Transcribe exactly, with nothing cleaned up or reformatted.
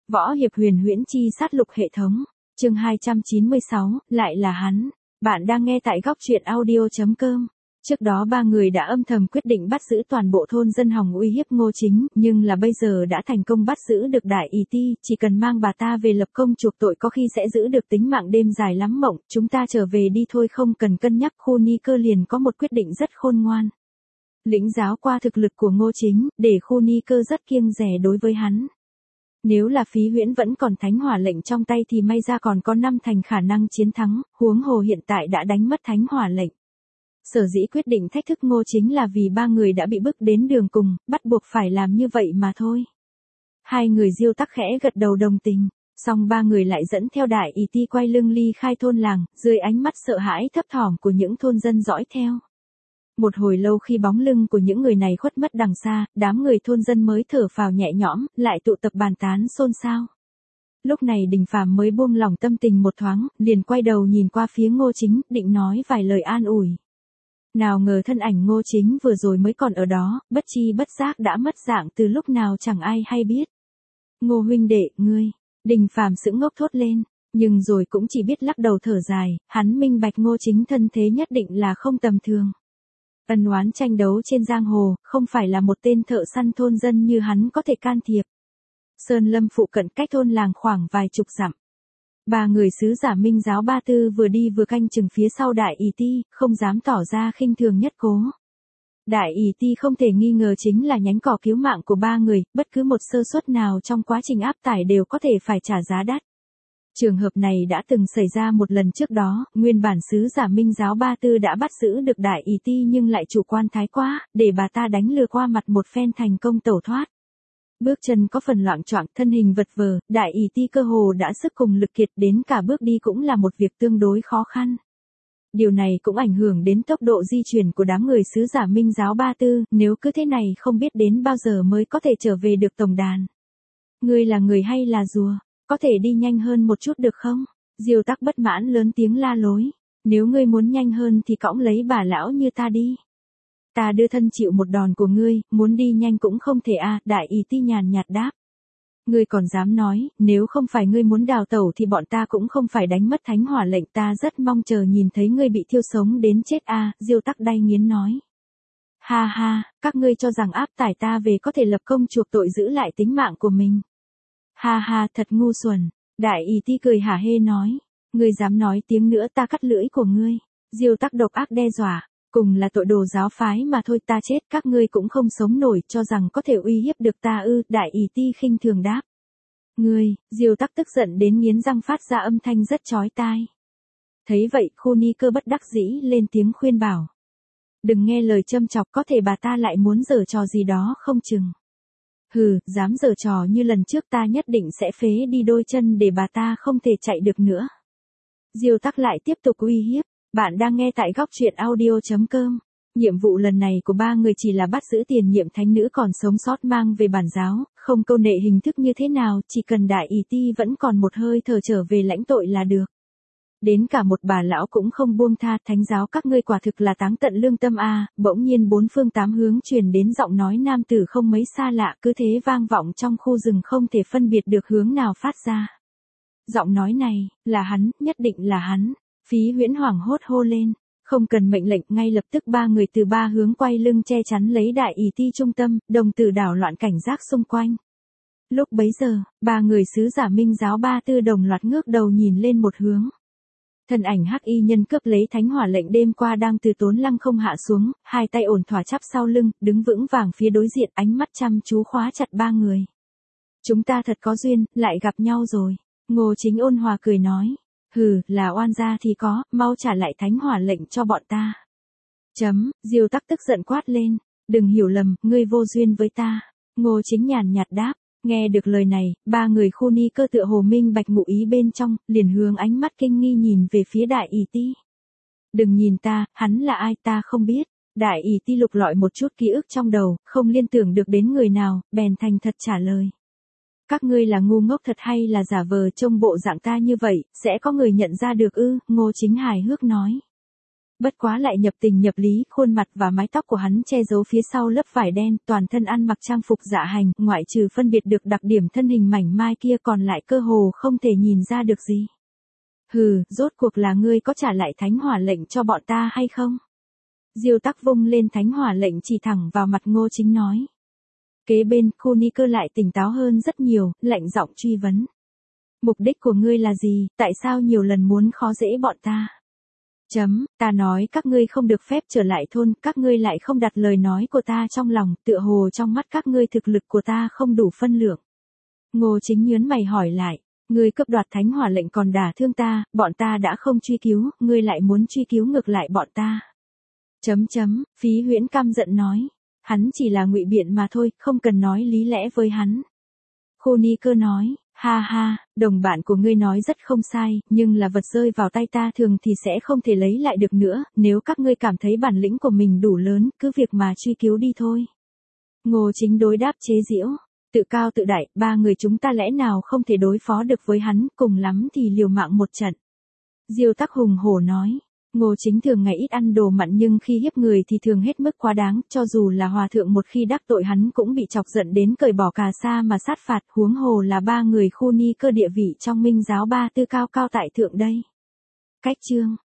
Võ hiệp huyền huyễn chi sát lục hệ thống. Chương hai trăm chín mươi sáu, lại là hắn. Bạn đang nghe tại góc truyện audio chấm com. Trước đó ba người đã âm thầm quyết định bắt giữ toàn bộ thôn dân Hòng uy hiếp Ngô Chính, nhưng là bây giờ đã thành công bắt giữ được Đại Ý Ti, chỉ cần mang bà ta về lập công chuộc tội có khi sẽ giữ được tính mạng. Đêm dài lắm mộng, chúng ta trở về đi thôi, không cần cân nhắc. Khu Ni Cơ liền có một quyết định rất khôn ngoan. Lĩnh giáo qua thực lực của Ngô Chính, để Khu Ni Cơ rất kiêng dè đối với hắn. Nếu là Phí Huyễn vẫn còn thánh hỏa lệnh trong tay thì may ra còn có năm thành khả năng chiến thắng, huống hồ hiện tại đã đánh mất thánh hỏa lệnh. Sở dĩ quyết định thách thức Ngô Chính là vì ba người đã bị bức đến đường cùng, bắt buộc phải làm như vậy mà thôi. Hai người Diêu Tắc khẽ gật đầu đồng tình, xong ba người lại dẫn theo Đại Ý Ti quay lưng ly khai thôn làng, dưới ánh mắt sợ hãi thấp thỏm của những thôn dân dõi theo. Một hồi lâu khi bóng lưng của những người này khuất mất đằng xa, đám người thôn dân mới thở phào nhẹ nhõm, lại tụ tập bàn tán xôn xao. Lúc này Đình Phàm mới buông lỏng tâm tình một thoáng, liền quay đầu nhìn qua phía Ngô Chính, định nói vài lời an ủi. Nào ngờ thân ảnh Ngô Chính vừa rồi mới còn ở đó, bất chi bất giác đã mất dạng từ lúc nào chẳng ai hay biết. Ngô huynh đệ, ngươi, Đình Phàm sững ngốc thốt lên, nhưng rồi cũng chỉ biết lắc đầu thở dài, hắn minh bạch Ngô Chính thân thế nhất định là không tầm thường. Ân oán tranh đấu trên giang hồ, không phải là một tên thợ săn thôn dân như hắn có thể can thiệp. Sơn Lâm phụ cận cách thôn làng khoảng vài chục dặm. Ba người sứ giả Minh giáo Ba Tư vừa đi vừa canh chừng phía sau Đại Ý Ti, không dám tỏ ra khinh thường nhất cố. Đại Ý Ti không thể nghi ngờ chính là nhánh cỏ cứu mạng của ba người, bất cứ một sơ suất nào trong quá trình áp tải đều có thể phải trả giá đắt. Trường hợp này đã từng xảy ra một lần trước đó, nguyên bản sứ giả Minh giáo Ba Tư đã bắt giữ được Đại Ý Ti nhưng lại chủ quan thái quá, để bà ta đánh lừa qua mặt một phen thành công tẩu thoát. Bước chân có phần loạng choạng, thân hình vật vờ, Đại Ý Ti cơ hồ đã sức cùng lực kiệt, đến cả bước đi cũng là một việc tương đối khó khăn. Điều này cũng ảnh hưởng đến tốc độ di chuyển của đám người sứ giả Minh giáo Ba Tư, nếu cứ thế này không biết đến bao giờ mới có thể trở về được tổng đàn. Ngươi là người hay là rùa? Có thể đi nhanh hơn một chút được không? Diêu Tắc bất mãn lớn tiếng la lối. Nếu ngươi muốn nhanh hơn thì cõng lấy bà lão như ta đi. Ta đưa thân chịu một đòn của ngươi, muốn đi nhanh cũng không thể a. À, Đại Ý Ti nhàn nhạt đáp. Ngươi còn dám nói, nếu không phải ngươi muốn đào tẩu thì bọn ta cũng không phải đánh mất thánh hỏa lệnh. Ta rất mong chờ nhìn thấy ngươi bị thiêu sống đến chết a. À, Diêu Tắc đay nghiến nói. Ha ha, các ngươi cho rằng áp tải ta về có thể lập công chuộc tội giữ lại tính mạng của mình. Ha ha, thật ngu xuẩn. Đại Ý Ti cười hả hê nói. Ngươi dám nói tiếng nữa ta cắt lưỡi của ngươi. Diêu Tắc độc ác đe dọa. Cùng là tội đồ giáo phái mà thôi, ta chết các ngươi cũng không sống nổi, cho rằng có thể uy hiếp được ta ư? Đại Ý Ti khinh thường đáp. Ngươi, Diêu Tắc tức giận đến nghiến răng phát ra âm thanh rất chói tai. Thấy vậy, Khu Ni Cơ bất đắc dĩ lên tiếng khuyên bảo. Đừng nghe lời châm chọc, có thể bà ta lại muốn giở trò gì đó không chừng. Hừ, dám giở trò như lần trước ta nhất định sẽ phế đi đôi chân để bà ta không thể chạy được nữa. Diêu Tắc lại tiếp tục uy hiếp. Bạn đang nghe tại góc truyện audio chấm com. Nhiệm vụ lần này của ba người chỉ là bắt giữ tiền nhiệm thánh nữ còn sống sót mang về bản giáo, không câu nệ hình thức như thế nào, chỉ cần Đại Ý Ti vẫn còn một hơi thở trở về lãnh tội là được. Đến cả một bà lão cũng không buông tha, thánh giáo các ngươi quả thực là táng tận lương tâm a. À, bỗng nhiên bốn phương tám hướng truyền đến giọng nói nam tử không mấy xa lạ, cứ thế vang vọng trong khu rừng không thể phân biệt được hướng nào phát ra. Giọng nói này, là hắn, nhất định là hắn. Phí Huyễn hoảng hốt hô lên, không cần mệnh lệnh, ngay lập tức ba người từ ba hướng quay lưng che chắn lấy Đại Ý Ti trung tâm, đồng tử đảo loạn cảnh giác xung quanh. Lúc bấy giờ, ba người sứ giả Minh giáo Ba Tư đồng loạt ngước đầu nhìn lên một hướng. Thân ảnh hắc y nhân cướp lấy thánh hỏa lệnh đêm qua đang từ Tốn Lăng không hạ xuống, hai tay ổn thỏa chắp sau lưng, đứng vững vàng phía đối diện, ánh mắt chăm chú khóa chặt ba người. Chúng ta thật có duyên, lại gặp nhau rồi. Ngô Chính ôn hòa cười nói. Hừ, là oan gia thì có, mau trả lại thánh hỏa lệnh cho bọn ta. Chấm, Diêu Tắc tức giận quát lên. Đừng hiểu lầm, ngươi vô duyên với ta. Ngô Chính nhàn nhạt đáp. Nghe được lời này, ba người Khu Ni Cơ tựa hồ minh bạch ngụ ý bên trong, liền hướng ánh mắt kinh nghi nhìn về phía Đại Ý Ti. Đừng nhìn ta, hắn là ai ta không biết. Đại Ý Ti lục lọi một chút ký ức trong đầu, không liên tưởng được đến người nào, bèn thành thật trả lời. Các ngươi là ngu ngốc thật hay là giả vờ trông bộ dạng ta như vậy, sẽ có người nhận ra được ư? Ngô Chính hài hước nói. Bất quá lại nhập tình nhập lý, khuôn mặt và mái tóc của hắn che giấu phía sau lớp vải đen, toàn thân ăn mặc trang phục dạ hành, ngoại trừ phân biệt được đặc điểm thân hình mảnh mai kia còn lại cơ hồ không thể nhìn ra được gì. Hừ, rốt cuộc là ngươi có trả lại thánh hỏa lệnh cho bọn ta hay không? Diêu Tắc vung lên thánh hỏa lệnh chỉ thẳng vào mặt Ngô Chính nói. Kế bên, Khu Ni Cơ lại tỉnh táo hơn rất nhiều, lạnh giọng truy vấn. Mục đích của ngươi là gì, tại sao nhiều lần muốn khó dễ bọn ta? Chấm, ta nói các ngươi không được phép trở lại thôn, các ngươi lại không đặt lời nói của ta trong lòng, tựa hồ trong mắt các ngươi thực lực của ta không đủ phân lượng. Ngô Chính nhớn mày hỏi lại, ngươi cướp đoạt thánh hỏa lệnh còn đả thương ta, bọn ta đã không truy cứu, ngươi lại muốn truy cứu ngược lại bọn ta. Chấm chấm, Phí Huyễn căm giận nói, hắn chỉ là ngụy biện mà thôi, không cần nói lý lẽ với hắn. Khu Ni Cơ nói, ha ha, đồng bạn của ngươi nói rất không sai, nhưng là vật rơi vào tay ta thường thì sẽ không thể lấy lại được nữa, nếu các ngươi cảm thấy bản lĩnh của mình đủ lớn, cứ việc mà truy cứu đi thôi. Ngô Chính đối đáp chế giễu, tự cao tự đại, ba người chúng ta lẽ nào không thể đối phó được với hắn, cùng lắm thì liều mạng một trận. Diêu Tắc hùng hổ nói. Ngô Chính thường ngày ít ăn đồ mặn nhưng khi hiếp người thì thường hết mức quá đáng, cho dù là hòa thượng một khi đắc tội hắn cũng bị chọc giận đến cởi bỏ cà sa mà sát phạt, huống hồ là ba người Khu Ni Cơ địa vị trong Minh giáo ba tư cao cao tại thượng đây. Cách chương